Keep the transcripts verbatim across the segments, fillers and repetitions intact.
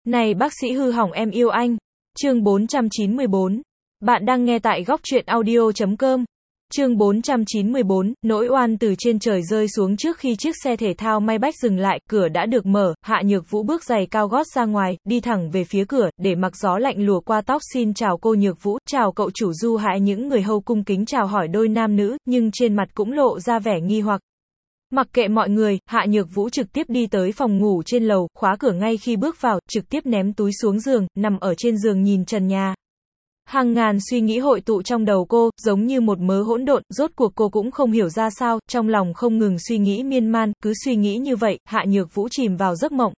Này bác sĩ hư hỏng em yêu anh. Chương bốn trăm chín mươi bốn. Bạn đang nghe tại góc truyện audio chấm com. Chương bốn trăm chín mươi bốn, nỗi oan từ trên trời rơi xuống trước khi chiếc xe thể thao Maybach dừng lại, cửa đã được mở, Hạ Nhược Vũ bước giày cao gót ra ngoài, đi thẳng về phía cửa, để mặc gió lạnh lùa qua tóc. Xin chào cô Nhược Vũ, chào cậu chủ Du Hải. Những người hầu cung kính chào hỏi đôi nam nữ, nhưng trên mặt cũng lộ ra vẻ nghi hoặc. Mặc kệ mọi người, Hạ Nhược Vũ trực tiếp đi tới phòng ngủ trên lầu, khóa cửa ngay khi bước vào, trực tiếp ném túi xuống giường, nằm ở trên giường nhìn trần nhà. Hàng ngàn suy nghĩ hội tụ trong đầu cô, giống như một mớ hỗn độn, rốt cuộc cô cũng không hiểu ra sao, trong lòng không ngừng suy nghĩ miên man, cứ suy nghĩ như vậy, Hạ Nhược Vũ chìm vào giấc mộng.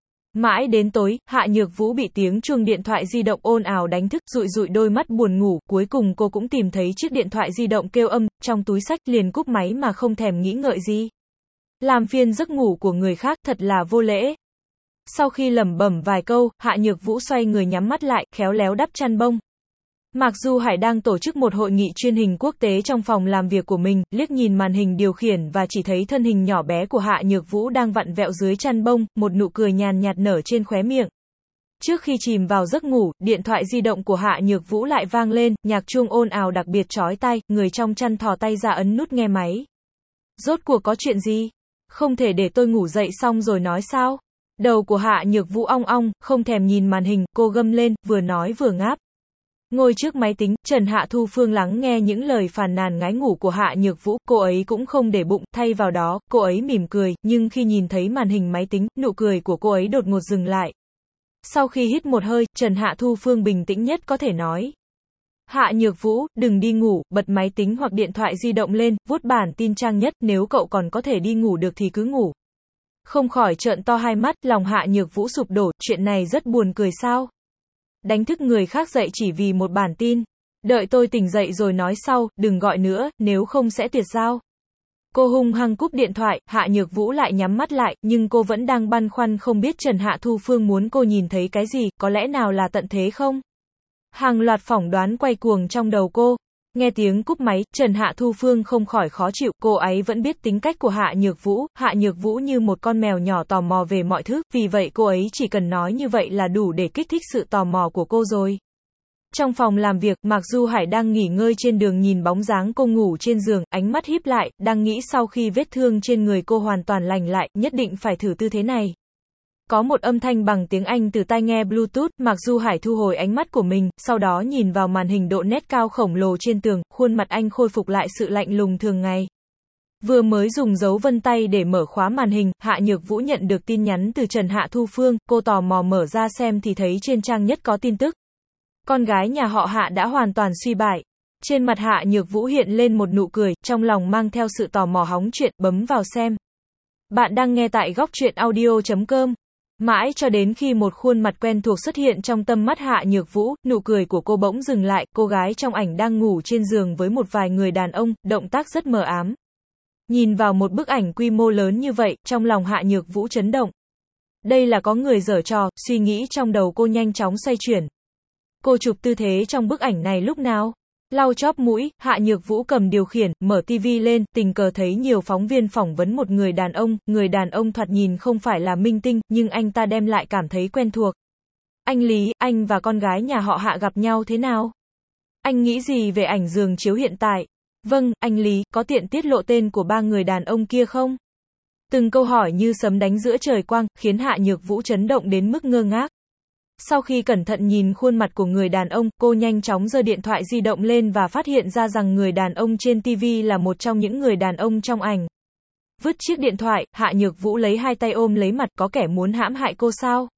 Mãi đến tối, Hạ Nhược Vũ bị tiếng chuông điện thoại di động ồn ào đánh thức, dụi dụi đôi mắt buồn ngủ, cuối cùng cô cũng tìm thấy chiếc điện thoại di động kêu âm, trong túi xách, liền cúp máy mà không thèm nghĩ ngợi gì. Làm phiền giấc ngủ của người khác, thật là vô lễ. Sau khi lẩm bẩm vài câu, Hạ Nhược Vũ xoay người nhắm mắt lại, khéo léo đắp chăn bông. Mạc Du Hải đang tổ chức một hội nghị truyền hình quốc tế trong phòng làm việc của mình, liếc nhìn màn hình điều khiển và chỉ thấy thân hình nhỏ bé của Hạ Nhược Vũ đang vặn vẹo dưới chăn bông, một nụ cười nhàn nhạt nở trên khóe miệng. Trước khi chìm vào giấc ngủ, điện thoại di động của Hạ Nhược Vũ lại vang lên, nhạc chuông ồn ào đặc biệt chói tai, người trong chăn thò tay ra ấn nút nghe máy. Rốt cuộc có chuyện gì? Không thể để tôi ngủ dậy xong rồi nói sao? Đầu của Hạ Nhược Vũ ong ong, không thèm nhìn màn hình, cô gầm lên, vừa nói vừa ngáp. Ngồi trước máy tính, Trần Hạ Thu Phương lắng nghe những lời phàn nàn ngái ngủ của Hạ Nhược Vũ, cô ấy cũng không để bụng, thay vào đó, cô ấy mỉm cười, nhưng khi nhìn thấy màn hình máy tính, nụ cười của cô ấy đột ngột dừng lại. Sau khi hít một hơi, Trần Hạ Thu Phương bình tĩnh nhất có thể nói. Hạ Nhược Vũ, đừng đi ngủ, bật máy tính hoặc điện thoại di động lên, vuốt bản tin trang nhất, nếu cậu còn có thể đi ngủ được thì cứ ngủ. Không khỏi trợn to hai mắt, lòng Hạ Nhược Vũ sụp đổ, chuyện này rất buồn cười sao? Đánh thức người khác dậy chỉ vì một bản tin. Đợi tôi tỉnh dậy rồi nói sau, đừng gọi nữa, nếu không sẽ tuyệt giao. Cô hung hăng cúp điện thoại, Hạ Nhược Vũ lại nhắm mắt lại, nhưng cô vẫn đang băn khoăn không biết Trần Hạ Thu Phương muốn cô nhìn thấy cái gì, có lẽ nào là tận thế không? Hàng loạt phỏng đoán quay cuồng trong đầu cô. Nghe tiếng cúp máy, Trần Hạ Thu Phương không khỏi khó chịu, cô ấy vẫn biết tính cách của Hạ Nhược Vũ, Hạ Nhược Vũ như một con mèo nhỏ tò mò về mọi thứ, vì vậy cô ấy chỉ cần nói như vậy là đủ để kích thích sự tò mò của cô rồi. Trong phòng làm việc, Mạc Du Hải đang nghỉ ngơi trên đường nhìn bóng dáng cô ngủ trên giường, ánh mắt híp lại, đang nghĩ sau khi vết thương trên người cô hoàn toàn lành lại, nhất định phải thử tư thế này. Có một âm thanh bằng tiếng Anh từ tai nghe Bluetooth, Mạc Du Hải thu hồi ánh mắt của mình, sau đó nhìn vào màn hình độ nét cao khổng lồ trên tường, khuôn mặt anh khôi phục lại sự lạnh lùng thường ngày. Vừa mới dùng dấu vân tay để mở khóa màn hình, Hạ Nhược Vũ nhận được tin nhắn từ Trần Hạ Thu Phương, cô tò mò mở ra xem thì thấy trên trang nhất có tin tức. Con gái nhà họ Hạ đã hoàn toàn suy bại. Trên mặt Hạ Nhược Vũ hiện lên một nụ cười, trong lòng mang theo sự tò mò hóng chuyện, bấm vào xem. Bạn đang nghe tại góc truyện audio chấm com. Mãi cho đến khi một khuôn mặt quen thuộc xuất hiện trong tâm mắt Hạ Nhược Vũ, nụ cười của cô bỗng dừng lại, cô gái trong ảnh đang ngủ trên giường với một vài người đàn ông, động tác rất mờ ám. Nhìn vào một bức ảnh quy mô lớn như vậy, trong lòng Hạ Nhược Vũ chấn động. Đây là có người giở trò, suy nghĩ trong đầu cô nhanh chóng xoay chuyển. Cô chụp tư thế trong bức ảnh này lúc nào? Lau chóp mũi, Hạ Nhược Vũ cầm điều khiển, mở tivi lên, tình cờ thấy nhiều phóng viên phỏng vấn một người đàn ông, người đàn ông thoạt nhìn không phải là minh tinh, nhưng anh ta đem lại cảm thấy quen thuộc. Anh Lý, anh và con gái nhà họ Hạ gặp nhau thế nào? Anh nghĩ gì về ảnh giường chiếu hiện tại? Vâng, anh Lý, có tiện tiết lộ tên của ba người đàn ông kia không? Từng câu hỏi như sấm đánh giữa trời quang, khiến Hạ Nhược Vũ chấn động đến mức ngơ ngác. Sau khi cẩn thận nhìn khuôn mặt của người đàn ông, cô nhanh chóng giơ điện thoại di động lên và phát hiện ra rằng người đàn ông trên ti vi là một trong những người đàn ông trong ảnh. Vứt chiếc điện thoại, Hạ Nhược Vũ lấy hai tay ôm lấy mặt, có kẻ muốn hãm hại cô sao?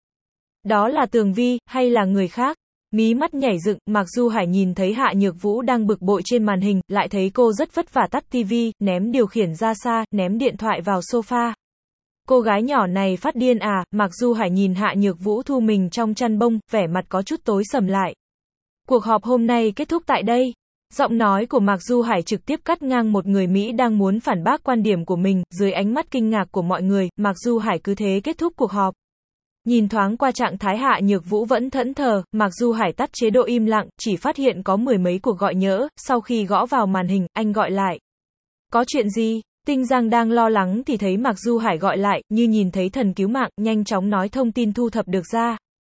Đó là Tường Vi, hay là người khác? Mí mắt nhảy dựng, Mạc Du Hải nhìn thấy Hạ Nhược Vũ đang bực bội trên màn hình, lại thấy cô rất vất vả tắt ti vi, ném điều khiển ra xa, ném điện thoại vào sofa. Cô gái nhỏ này phát điên à? Mạc Du Hải nhìn Hạ Nhược Vũ thu mình trong chăn bông, vẻ mặt có chút tối sầm lại. Cuộc họp hôm nay kết thúc tại đây. Giọng nói của Mạc Du Hải trực tiếp cắt ngang một người Mỹ đang muốn phản bác quan điểm của mình, dưới ánh mắt kinh ngạc của mọi người, Mạc Du Hải cứ thế kết thúc cuộc họp. Nhìn thoáng qua trạng thái Hạ Nhược Vũ vẫn thẫn thờ, Mạc Du Hải tắt chế độ im lặng, chỉ phát hiện có mười mấy cuộc gọi nhỡ, sau khi gõ vào màn hình, anh gọi lại. Có chuyện gì? Tinh Giang đang lo lắng thì thấy Mạc Du Hải gọi lại, như nhìn thấy thần cứu mạng, nhanh chóng nói thông tin thu thập được ra.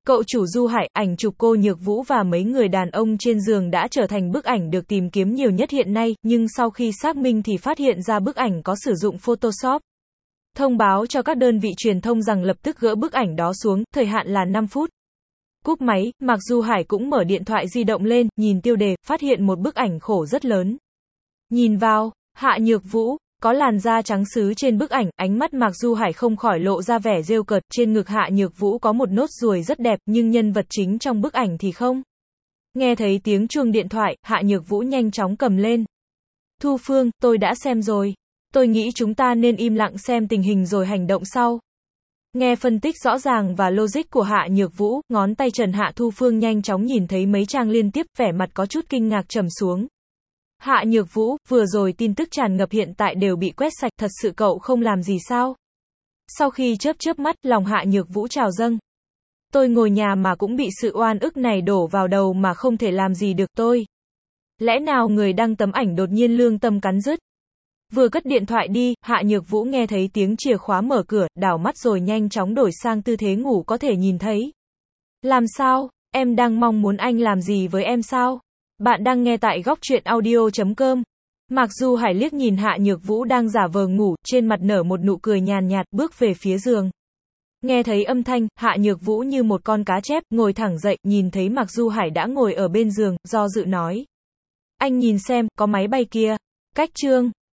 Cậu chủ Du Hải, ảnh chụp cô Nhược Vũ và mấy người đàn ông trên giường đã trở thành bức ảnh được tìm kiếm nhiều nhất hiện nay, nhưng sau khi xác minh thì phát hiện ra bức ảnh có sử dụng Photoshop. Thông báo cho các đơn vị truyền thông rằng lập tức gỡ bức ảnh đó xuống, thời hạn là năm phút. Cúp máy, Mạc Du Hải cũng mở điện thoại di động lên, nhìn tiêu đề, phát hiện một bức ảnh khổ rất lớn. Nhìn vào, Hạ Nhược Vũ, có làn da trắng sứ trên bức ảnh, ánh mắt Mạc Du Hải không khỏi lộ ra vẻ rêu cợt, trên ngực Hạ Nhược Vũ có một nốt ruồi rất đẹp, nhưng nhân vật chính trong bức ảnh thì không. Nghe thấy tiếng chuông điện thoại, Hạ Nhược Vũ nhanh chóng cầm lên. Thu Phương, tôi đã xem rồi. Tôi nghĩ chúng ta nên im lặng xem tình hình rồi hành động sau. Nghe phân tích rõ ràng và logic của Hạ Nhược Vũ, ngón tay trần Hạ Thu Phương nhanh chóng nhìn thấy mấy trang liên tiếp, vẻ mặt có chút kinh ngạc trầm xuống. Hạ Nhược Vũ, vừa rồi tin tức tràn ngập hiện tại đều bị quét sạch, thật sự cậu không làm gì sao? Sau khi chớp chớp mắt, lòng Hạ Nhược Vũ trào dâng. Tôi ngồi nhà mà cũng bị sự oan ức này đổ vào đầu mà không thể làm gì được tôi. Lẽ nào người đăng tấm ảnh đột nhiên lương tâm cắn rứt? Vừa cất điện thoại đi, Hạ Nhược Vũ nghe thấy tiếng chìa khóa mở cửa, đảo mắt rồi nhanh chóng đổi sang tư thế ngủ có thể nhìn thấy. Làm sao? Em đang mong muốn anh làm gì với em sao? Bạn đang nghe tại góc truyện audio chấm com. Mạc Du Hải liếc nhìn Hạ Nhược Vũ đang giả vờ ngủ, trên mặt nở một nụ cười nhàn nhạt, bước về phía giường. Nghe thấy âm thanh, Hạ Nhược Vũ như một con cá chép, ngồi thẳng dậy, nhìn thấy Mạc Du Hải đã ngồi ở bên giường, do dự nói. Anh nhìn xem, có máy bay kia. Cách chương.